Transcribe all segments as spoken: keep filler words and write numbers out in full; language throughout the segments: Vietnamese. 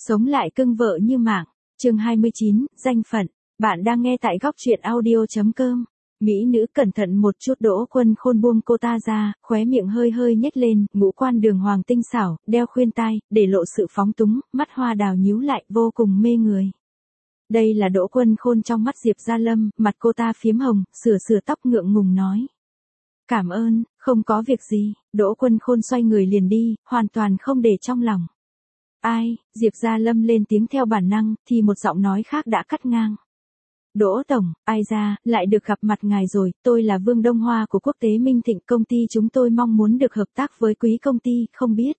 Sống lại cưng vợ như mạng. Chương hai mươi chín, danh phận. Bạn đang nghe tại góc truyện audio chấm com. Mỹ nữ cẩn thận một chút. Đỗ Quân Khôn buông cô ta ra, khóe miệng hơi hơi nhếch lên, ngũ quan đường hoàng tinh xảo, đeo khuyên tai, để lộ sự phóng túng, mắt hoa đào nhíu lại, vô cùng mê người. Đây là Đỗ Quân Khôn trong mắt Diệp Gia Lâm, mặt cô ta phiếm hồng, sửa sửa tóc ngượng ngùng nói. Cảm ơn, không có việc gì. Đỗ Quân Khôn xoay người liền đi, hoàn toàn không để trong lòng. Ai, Diệp Gia Lâm lên tiếng theo bản năng, thì một giọng nói khác đã cắt ngang. Đỗ Tổng, ai ra, lại được gặp mặt ngài rồi, tôi là Vương Đông Hoa của Quốc tế Minh Thịnh, công ty chúng tôi mong muốn được hợp tác với quý công ty, không biết.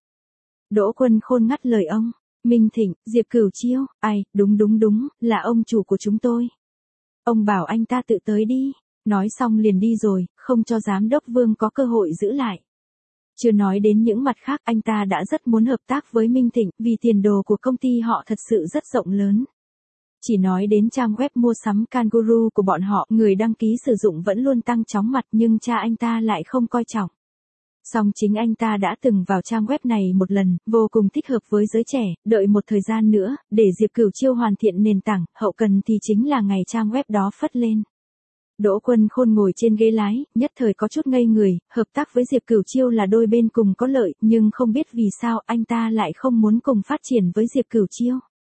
Đỗ Quân Khôn ngắt lời ông. Minh Thịnh, Diệp Cửu Chiêu, ai, đúng đúng đúng, là ông chủ của chúng tôi. Ông bảo anh ta tự tới đi. Nói xong liền đi rồi, không cho giám đốc Vương có cơ hội giữ lại. Chưa nói đến những mặt khác, anh ta đã rất muốn hợp tác với Minh Thịnh, vì tiền đồ của công ty họ thật sự rất rộng lớn. Chỉ nói đến trang web mua sắm Kangaroo của bọn họ, người đăng ký sử dụng vẫn luôn tăng chóng mặt, nhưng cha anh ta lại không coi trọng. Song chính anh ta đã từng vào trang web này một lần, vô cùng thích hợp với giới trẻ, đợi một thời gian nữa, để Diệp Cửu Chiêu hoàn thiện nền tảng, hậu cần thì chính là ngày trang web đó phất lên. Đỗ Quân Khôn ngồi trên ghế lái, nhất thời có chút ngây người, hợp tác với Diệp Cửu Chiêu là đôi bên cùng có lợi, nhưng không biết vì sao anh ta lại không muốn cùng phát triển với Diệp Cửu Chiêu.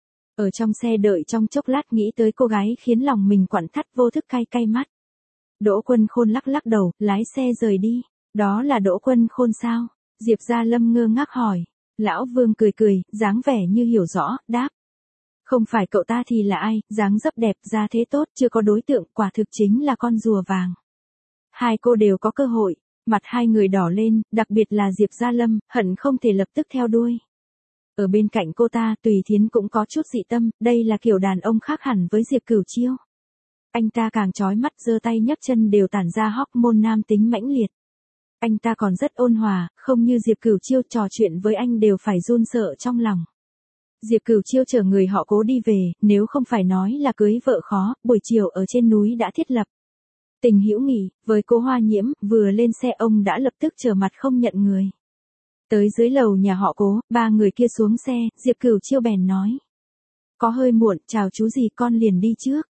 Ở trong xe đợi trong chốc lát nghĩ tới cô gái khiến lòng mình quặn thắt vô thức cay cay mắt. Đỗ Quân Khôn lắc lắc đầu, lái xe rời đi. Đó là Đỗ Quân Khôn sao? Diệp Gia Lâm ngơ ngác hỏi. Lão Vương cười cười, dáng vẻ như hiểu rõ, đáp. Không phải cậu ta thì là ai, dáng dấp đẹp, gia thế tốt, chưa có đối tượng, quả thực chính là con rùa vàng. Hai cô đều có cơ hội, mặt hai người đỏ lên, đặc biệt là Diệp Gia Lâm, hận không thể lập tức theo đuôi. Ở bên cạnh cô ta, Tùy Thiến cũng có chút dị tâm, đây là kiểu đàn ông khác hẳn với Diệp Cửu Chiêu. Anh ta càng chói mắt, giơ tay nhấc chân đều tản ra hormone nam tính mãnh liệt. Anh ta còn rất ôn hòa, không như Diệp Cửu Chiêu trò chuyện với anh đều phải run sợ trong lòng. Diệp Cửu Chiêu chở người họ Cố đi về, nếu không phải nói là cưới vợ khó, buổi chiều ở trên núi đã thiết lập tình hữu nghị với Cố Hoa Nhiễm, vừa lên xe ông đã lập tức trở mặt không nhận người. Tới dưới lầu nhà họ Cố, ba người kia xuống xe, Diệp Cửu Chiêu bèn nói. Có hơi muộn, chào chú gì con liền đi trước.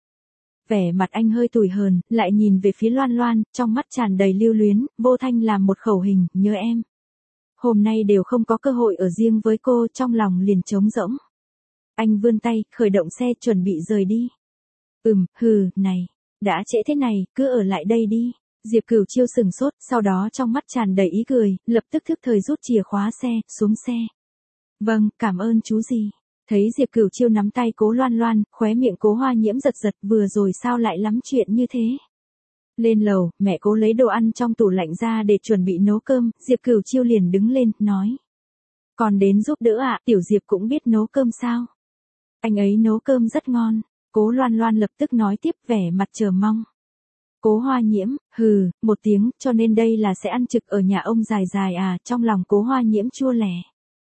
Vẻ mặt anh hơi tủi hờn, lại nhìn về phía Loan Loan, trong mắt tràn đầy lưu luyến, vô thanh làm một khẩu hình, nhớ em. Hôm nay đều không có cơ hội ở riêng với cô, trong lòng liền trống rỗng. Anh vươn tay, khởi động xe chuẩn bị rời đi. Ừm, hừ, này, đã trễ thế này, cứ ở lại đây đi. Diệp Cửu Chiêu sừng sốt, sau đó trong mắt tràn đầy ý cười, lập tức thức thời rút chìa khóa xe, xuống xe. Vâng, cảm ơn chú gì. Thấy Diệp Cửu Chiêu nắm tay Cố Loan Loan, khóe miệng Cố Hoa Nhiễm giật giật, vừa rồi sao lại lắm chuyện như thế. Lên lầu, mẹ Cố lấy đồ ăn trong tủ lạnh ra để chuẩn bị nấu cơm, Diệp Cửu Chiêu liền đứng lên, nói. Còn đến giúp đỡ ạ, à, Tiểu Diệp cũng biết nấu cơm sao? Anh ấy nấu cơm rất ngon. Cố Loan Loan lập tức nói tiếp, vẻ mặt chờ mong. Cố Hoa Nhiễm, hừ, một tiếng, cho nên đây là sẽ ăn trực ở nhà ông dài dài à, trong lòng Cố Hoa Nhiễm chua lẻ.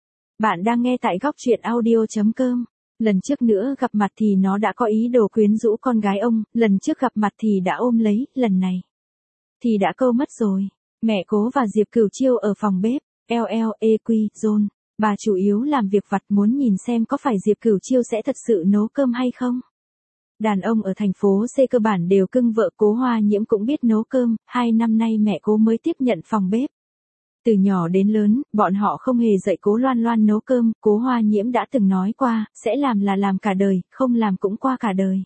Bạn đang nghe tại góc truyện audio chấm com. Lần trước nữa gặp mặt thì nó đã có ý đồ quyến rũ con gái ông, lần trước gặp mặt thì đã ôm lấy, lần này thì đã câu mất rồi. Mẹ Cố và Diệp Cửu Chiêu ở phòng bếp, lờ lờ e quy, zone. Bà chủ yếu làm việc vặt, muốn nhìn xem có phải Diệp Cửu Chiêu sẽ thật sự nấu cơm hay không. Đàn ông ở thành phố C cơ bản đều cưng vợ, Cố Hoa Nhiễm cũng biết nấu cơm, hai năm nay mẹ Cố mới tiếp nhận phòng bếp. Từ nhỏ đến lớn, bọn họ không hề dạy Cố Loan Loan nấu cơm, Cố Hoa Nhiễm đã từng nói qua, sẽ làm là làm cả đời, không làm cũng qua cả đời.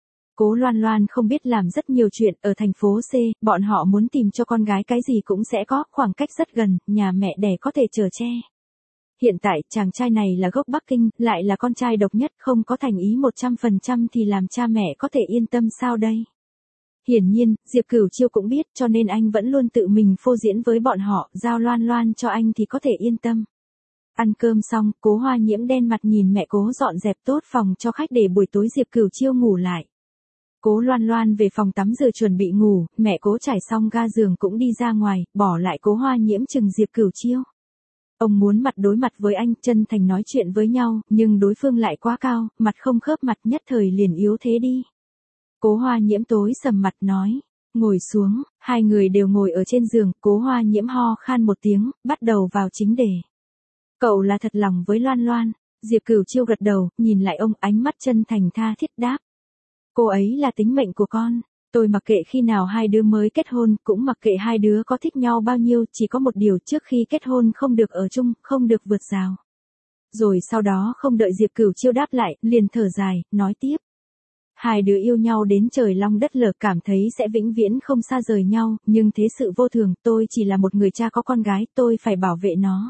Cố Loan Loan không biết làm rất nhiều chuyện, ở thành phố C, bọn họ muốn tìm cho con gái cái gì cũng sẽ có, khoảng cách rất gần, nhà mẹ đẻ có thể chở che. Hiện tại, chàng trai này là gốc Bắc Kinh, lại là con trai độc nhất, không có thành ý một trăm phần trăm thì làm cha mẹ có thể yên tâm sao đây? Hiển nhiên, Diệp Cửu Chiêu cũng biết, cho nên anh vẫn luôn tự mình phô diễn với bọn họ, giao Loan Loan cho anh thì có thể yên tâm. Ăn cơm xong, Cố Hoa Nhiễm đen mặt nhìn mẹ Cố dọn dẹp tốt phòng cho khách để buổi tối Diệp Cửu Chiêu ngủ lại. Cố Loan Loan về phòng tắm rửa chuẩn bị ngủ, mẹ Cố trải xong ga giường cũng đi ra ngoài, bỏ lại Cố Hoa Nhiễm chừng Diệp Cửu Chiêu. Ông muốn mặt đối mặt với anh, chân thành nói chuyện với nhau, nhưng đối phương lại quá cao, mặt không khớp mặt, nhất thời liền yếu thế đi. Cố Hoa Nhiễm tối sầm mặt nói, ngồi xuống, hai người đều ngồi ở trên giường, Cố Hoa Nhiễm ho khan một tiếng, bắt đầu vào chính đề. Cậu là thật lòng với Loan Loan. Diệp Cửu Chiêu gật đầu, nhìn lại ông, ánh mắt chân thành tha thiết đáp. Cô ấy là tính mệnh của con. Tôi mặc kệ khi nào hai đứa mới kết hôn, cũng mặc kệ hai đứa có thích nhau bao nhiêu, chỉ có một điều trước khi kết hôn không được ở chung, không được vượt rào. Rồi sau đó không đợi Diệp Cửu Chiêu đáp lại, liền thở dài, nói tiếp. Hai đứa yêu nhau đến trời long đất lở, cảm thấy sẽ vĩnh viễn không xa rời nhau, nhưng thế sự vô thường, tôi chỉ là một người cha có con gái, tôi phải bảo vệ nó.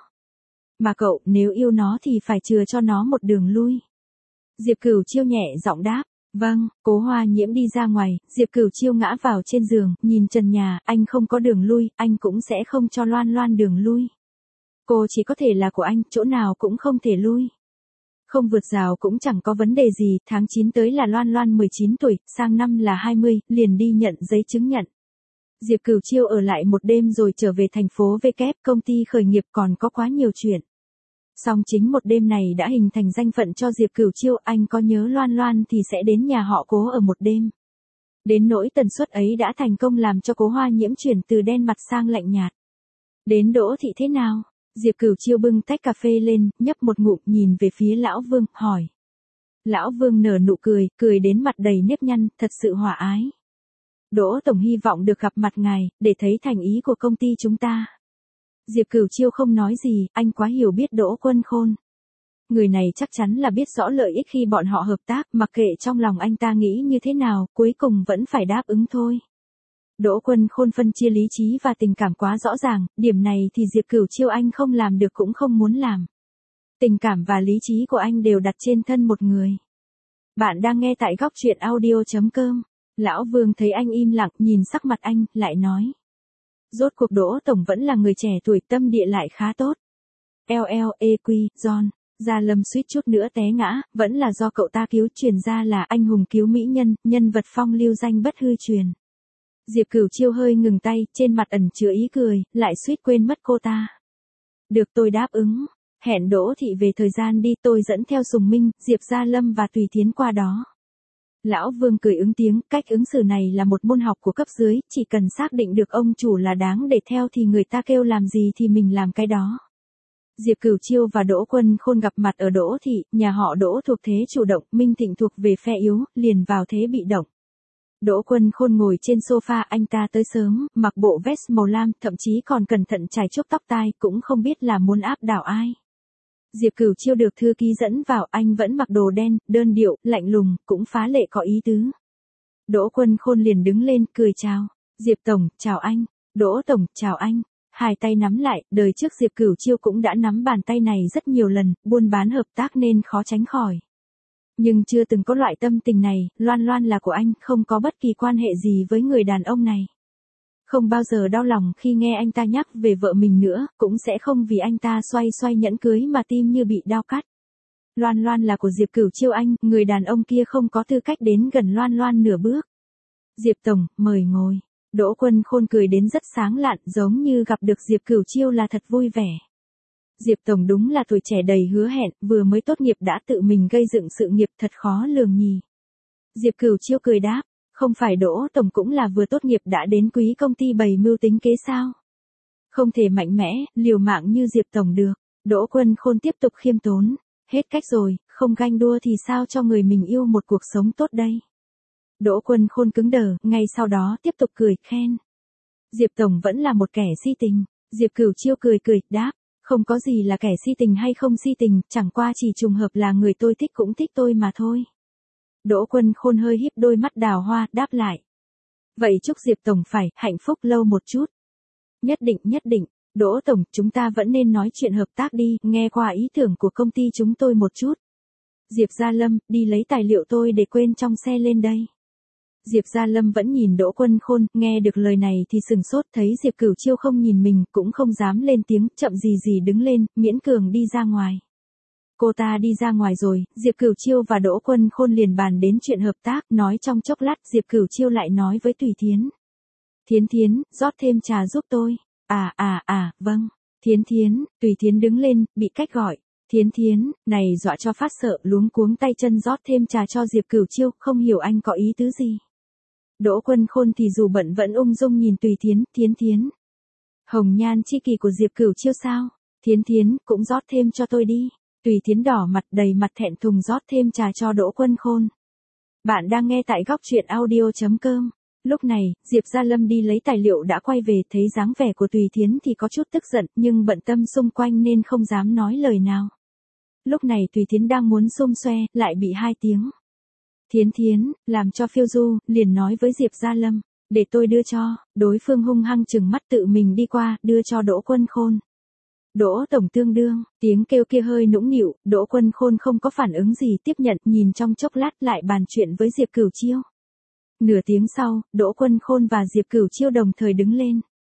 Mà cậu, nếu yêu nó thì phải chừa cho nó một đường lui. Diệp Cửu Chiêu nhẹ giọng đáp. Vâng, Cố Hoa Nhiễm đi ra ngoài, Diệp Cửu Chiêu ngã vào trên giường, nhìn trần nhà, anh không có đường lui, anh cũng sẽ không cho Loan Loan đường lui. Cô chỉ có thể là của anh, chỗ nào cũng không thể lui. Không vượt rào cũng chẳng có vấn đề gì, tháng chín tới là Loan Loan mười chín tuổi, sang năm là hai mươi, liền đi nhận giấy chứng nhận. Diệp Cửu Chiêu ở lại một đêm rồi trở về thành phố V kép, công ty khởi nghiệp còn có quá nhiều chuyện. Song chính một đêm này đã hình thành danh phận cho Diệp Cửu Chiêu, anh có nhớ Loan Loan thì sẽ đến nhà họ Cố ở một đêm. Đến nỗi tần suất ấy đã thành công làm cho Cố Hoa Nhiễm chuyển từ đen mặt sang lạnh nhạt. Đến Đỗ Thị thế nào? Diệp Cửu Chiêu bưng tách cà phê lên, nhấp một ngụm nhìn về phía Lão Vương, hỏi. Lão Vương nở nụ cười, cười đến mặt đầy nếp nhăn, thật sự hòa ái. Đỗ Tổng hy vọng được gặp mặt ngài, để thấy thành ý của công ty chúng ta. Diệp Cửu Chiêu không nói gì, anh quá hiểu biết Đỗ Quân Khôn. Người này chắc chắn là biết rõ lợi ích khi bọn họ hợp tác, mặc kệ trong lòng anh ta nghĩ như thế nào, cuối cùng vẫn phải đáp ứng thôi. Đỗ Quân Khôn phân chia lý trí và tình cảm quá rõ ràng, điểm này thì Diệp Cửu Chiêu anh không làm được cũng không muốn làm. Tình cảm và lý trí của anh đều đặt trên thân một người. Bạn đang nghe tại góc truyện audio chấm com. Lão Vương thấy anh im lặng, nhìn sắc mặt anh, lại nói. Rốt cuộc Đỗ Tổng vẫn là người trẻ tuổi, tâm địa lại khá tốt. lờ lờ e quy, John, Gia Lâm suýt chút nữa té ngã, vẫn là do cậu ta cứu, truyền ra là anh hùng cứu mỹ nhân, nhân vật phong lưu danh bất hư truyền. Diệp Cửu Chiêu hơi ngừng tay, trên mặt ẩn chứa ý cười, lại suýt quên mất cô ta. Được, tôi đáp ứng. Hẹn Đỗ Thị về thời gian đi, tôi dẫn theo Sùng Minh, Diệp Gia Lâm và Tùy Thiến qua đó. Lão Vương cười ứng tiếng, cách ứng xử này là một môn học của cấp dưới, chỉ cần xác định được ông chủ là đáng để theo thì người ta kêu làm gì thì mình làm cái đó. Diệp Cửu Chiêu và Đỗ Quân Khôn gặp mặt ở Đỗ Thị, nhà họ Đỗ thuộc thế chủ động, Minh Thịnh thuộc về phe yếu, liền vào thế bị động. Đỗ Quân Khôn ngồi trên sofa, anh ta tới sớm, mặc bộ vest màu lam, thậm chí còn cẩn thận chải chuốt tóc tai, cũng không biết là muốn áp đảo ai. Diệp Cửu Chiêu được thư ký dẫn vào, anh vẫn mặc đồ đen, đơn điệu, lạnh lùng, cũng phá lệ có ý tứ. Đỗ Quân Khôn liền đứng lên, cười chào. Diệp Tổng, chào anh. Đỗ Tổng, chào anh. Hai tay nắm lại, đời trước Diệp Cửu Chiêu cũng đã nắm bàn tay này rất nhiều lần, buôn bán hợp tác nên khó tránh khỏi. Nhưng chưa từng có loại tâm tình này, Loan Loan là của anh, không có bất kỳ quan hệ gì với người đàn ông này. Không bao giờ đau lòng khi nghe anh ta nhắc về vợ mình nữa, cũng sẽ không vì anh ta xoay xoay nhẫn cưới mà tim như bị đau cắt. Loan Loan là của Diệp Cửu Chiêu anh, người đàn ông kia không có tư cách đến gần Loan Loan nửa bước. Diệp Tổng, mời ngồi. Đỗ Quân Khôn cười đến rất sáng lạn, giống như gặp được Diệp Cửu Chiêu là thật vui vẻ. Diệp Tổng đúng là tuổi trẻ đầy hứa hẹn, vừa mới tốt nghiệp đã tự mình gây dựng sự nghiệp, thật khó lường nhỉ. Diệp Cửu Chiêu cười đáp, không phải Đỗ Tổng cũng là vừa tốt nghiệp đã đến quý công ty bày mưu tính kế sao? Không thể mạnh mẽ, liều mạng như Diệp Tổng được. Đỗ Quân Khôn tiếp tục khiêm tốn, hết cách rồi, không ganh đua thì sao cho người mình yêu một cuộc sống tốt đây? Đỗ Quân Khôn cứng đờ, ngay sau đó tiếp tục cười, khen. Diệp Tổng vẫn là một kẻ si tình. Diệp Cửu Chiêu cười cười, đáp, không có gì là kẻ si tình hay không si tình, chẳng qua chỉ trùng hợp là người tôi thích cũng thích tôi mà thôi. Đỗ Quân Khôn hơi híp đôi mắt đào hoa, đáp lại. Vậy chúc Diệp Tổng phải hạnh phúc lâu một chút. Nhất định, nhất định. Đỗ Tổng, chúng ta vẫn nên nói chuyện hợp tác đi, nghe qua ý tưởng của công ty chúng tôi một chút. Diệp Gia Lâm, đi lấy tài liệu tôi để quên trong xe lên đây. Diệp Gia Lâm vẫn nhìn Đỗ Quân Khôn, nghe được lời này thì sừng sốt, thấy Diệp Cửu Chiêu không nhìn mình, cũng không dám lên tiếng, chậm gì gì đứng lên, miễn cường đi ra ngoài. Cô ta đi ra ngoài rồi, Diệp Cửu Chiêu và Đỗ Quân Khôn liền bàn đến chuyện hợp tác, nói trong chốc lát, Diệp Cửu Chiêu lại nói với Tùy Thiến. Thiến Thiến, rót thêm trà giúp tôi. À à à, vâng. Thiến Thiến, Tùy Thiến đứng lên, bị cách gọi. Thiến Thiến, này dọa cho phát sợ, luống cuống tay chân rót thêm trà cho Diệp Cửu Chiêu, không hiểu anh có ý tứ gì. Đỗ Quân Khôn thì dù bận vẫn ung dung nhìn Tùy Thiến, Thiến Thiến. Hồng nhan chi kỷ của Diệp Cửu Chiêu sao? Thiến Thiến, cũng rót thêm cho tôi đi. Tùy Thiến đỏ mặt đầy mặt thẹn thùng rót thêm trà cho Đỗ Quân Khôn. Bạn đang nghe tại góc truyện audio.com. Lúc này, Diệp Gia Lâm đi lấy tài liệu đã quay về, thấy dáng vẻ của Tùy Thiến thì có chút tức giận, nhưng bận tâm xung quanh nên không dám nói lời nào. Lúc này Tùy Thiến đang muốn xum xoe, lại bị hai tiếng Thiến Thiến, làm cho phiêu du, liền nói với Diệp Gia Lâm, để tôi đưa cho. Đối phương hung hăng chừng mắt tự mình đi qua, đưa cho Đỗ Quân Khôn. Đỗ tổng tương đương, tiếng kêu kia hơi nũng nịu, Đỗ Quân Khôn không có phản ứng gì, tiếp nhận, nhìn trong chốc lát lại bàn chuyện với Diệp Cửu Chiêu. Nửa tiếng sau, Đỗ Quân Khôn và Diệp Cửu Chiêu đồng thời đứng lên.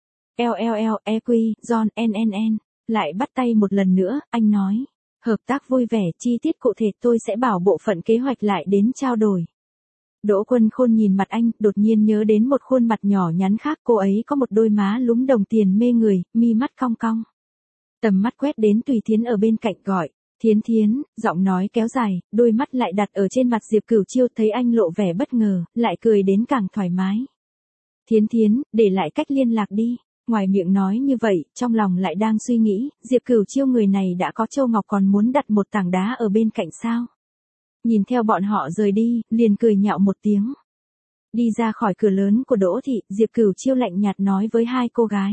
L L L E Q, John N N N, lại bắt tay một lần nữa, anh nói. Hợp tác vui vẻ, chi tiết cụ thể tôi sẽ bảo bộ phận kế hoạch lại đến trao đổi. Đỗ Quân Khôn nhìn mặt anh, đột nhiên nhớ đến một khuôn mặt nhỏ nhắn khác, cô ấy có một đôi má lúm đồng tiền mê người, mi mắt cong cong. Tầm mắt quét đến Tùy Thiến ở bên cạnh gọi, Thiến Thiến, giọng nói kéo dài, đôi mắt lại đặt ở trên mặt Diệp Cửu Chiêu, thấy anh lộ vẻ bất ngờ, lại cười đến càng thoải mái. Thiến Thiến, để lại cách liên lạc đi. Ngoài miệng nói như vậy, trong lòng lại đang suy nghĩ, Diệp Cửu Chiêu người này đã có châu ngọc còn muốn đặt một tảng đá ở bên cạnh sao? Nhìn theo bọn họ rời đi, liền cười nhạo một tiếng. Đi ra khỏi cửa lớn của Đỗ thị, Diệp Cửu Chiêu lạnh nhạt nói với hai cô gái.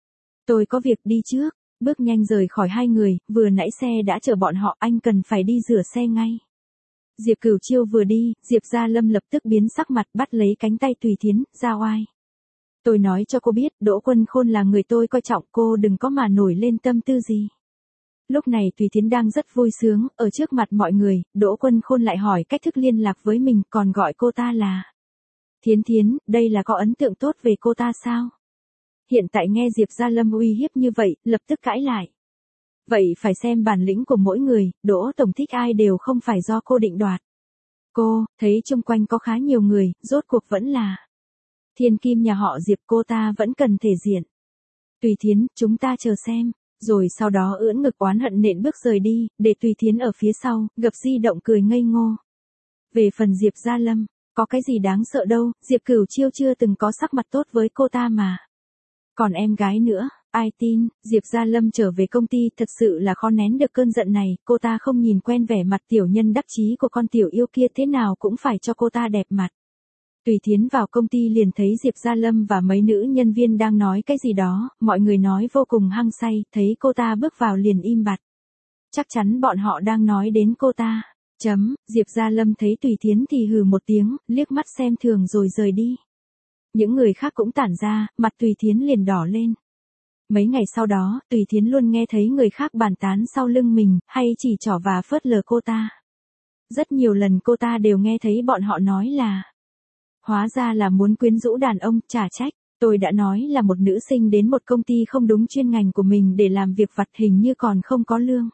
Tôi có việc đi trước. Bước nhanh rời khỏi hai người, vừa nãy xe đã chờ bọn họ, anh cần phải đi rửa xe ngay. Diệp Cửu Chiêu vừa đi, Diệp Gia Lâm lập tức biến sắc mặt, bắt lấy cánh tay Tùy Thiến, ra oai. Tôi nói cho cô biết, Đỗ Quân Khôn là người tôi coi trọng, cô đừng có mà nổi lên tâm tư gì. Lúc này Tùy Thiến đang rất vui sướng, ở trước mặt mọi người, Đỗ Quân Khôn lại hỏi cách thức liên lạc với mình, còn gọi cô ta là Thiến Thiến, đây là có ấn tượng tốt về cô ta sao? Hiện tại nghe Diệp Gia Lâm uy hiếp như vậy, lập tức cãi lại. Vậy phải xem bản lĩnh của mỗi người, Đỗ tổng thích ai đều không phải do cô định đoạt. Cô, thấy chung quanh có khá nhiều người, rốt cuộc vẫn là thiên kim nhà họ Diệp, cô ta vẫn cần thể diện. Tùy Thiến, chúng ta chờ xem. Rồi sau đó ưỡn ngực oán hận nện bước rời đi, để Tùy Thiến ở phía sau, gập di động cười ngây ngô. Về phần Diệp Gia Lâm, có cái gì đáng sợ đâu, Diệp Cửu Chiêu chưa từng có sắc mặt tốt với cô ta mà. Còn em gái nữa, ai tin, Diệp Gia Lâm trở về công ty thật sự là khó nén được cơn giận này, cô ta không nhìn quen vẻ mặt tiểu nhân đắc chí của con tiểu yêu kia, thế nào cũng phải cho cô ta đẹp mặt. Tùy Thiến vào công ty liền thấy Diệp Gia Lâm và mấy nữ nhân viên đang nói cái gì đó, mọi người nói vô cùng hăng say, thấy cô ta bước vào liền im bặt. Chắc chắn bọn họ đang nói đến cô ta. Chấm, Diệp Gia Lâm thấy Tùy Thiến thì hừ một tiếng, liếc mắt xem thường rồi rời đi. Những người khác cũng tản ra, mặt Tùy Thiến liền đỏ lên. Mấy ngày sau đó, Tùy Thiến luôn nghe thấy người khác bàn tán sau lưng mình, hay chỉ trỏ và phớt lờ cô ta. Rất nhiều lần cô ta đều nghe thấy bọn họ nói là hóa ra là muốn quyến rũ đàn ông, chả trách. Tôi đã nói là một nữ sinh đến một công ty không đúng chuyên ngành của mình để làm việc vặt, hình như còn không có lương.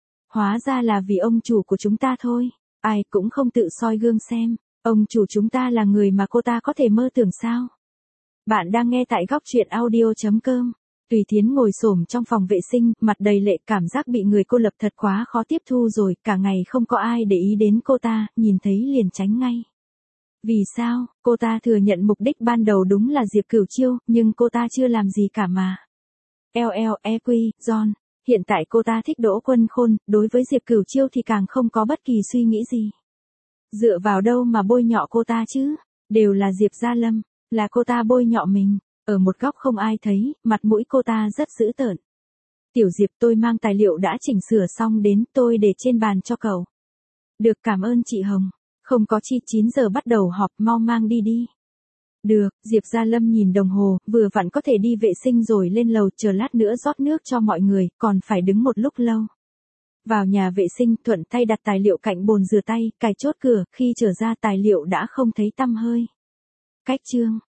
Hóa ra là vì ông chủ của chúng ta thôi. Ai cũng không tự soi gương xem. Ông chủ chúng ta là người mà cô ta có thể mơ tưởng sao? Bạn đang nghe tại góc truyện audio.com. Tùy Thiến ngồi xổm trong phòng vệ sinh, mặt đầy lệ, cảm giác bị người cô lập thật quá khó tiếp thu rồi, cả ngày không có ai để ý đến cô ta, nhìn thấy liền tránh ngay. Vì sao? Cô ta thừa nhận mục đích ban đầu đúng là Diệp Cửu Chiêu, nhưng cô ta chưa làm gì cả mà. L L E Q, John, hiện tại cô ta thích Đỗ Quân Khôn, đối với Diệp Cửu Chiêu thì càng không có bất kỳ suy nghĩ gì. Dựa vào đâu mà bôi nhọ cô ta chứ? Đều là Diệp Gia Lâm, là cô ta bôi nhọ mình. Ở một góc không ai thấy, mặt mũi cô ta rất dữ tợn. Tiểu Diệp, tôi mang tài liệu đã chỉnh sửa xong đến, tôi để trên bàn cho cậu. Được, cảm ơn chị Hồng. Không có chi, chín giờ bắt đầu họp, mau mang đi đi. Được, Diệp Gia Lâm nhìn đồng hồ, vừa vặn có thể đi vệ sinh rồi lên lầu, chờ lát nữa rót nước cho mọi người, còn phải đứng một lúc lâu. Vào nhà vệ sinh, thuận tay đặt tài liệu cạnh bồn rửa tay, cài chốt cửa, khi trở ra tài liệu đã không thấy tăm hơi. Cách chương.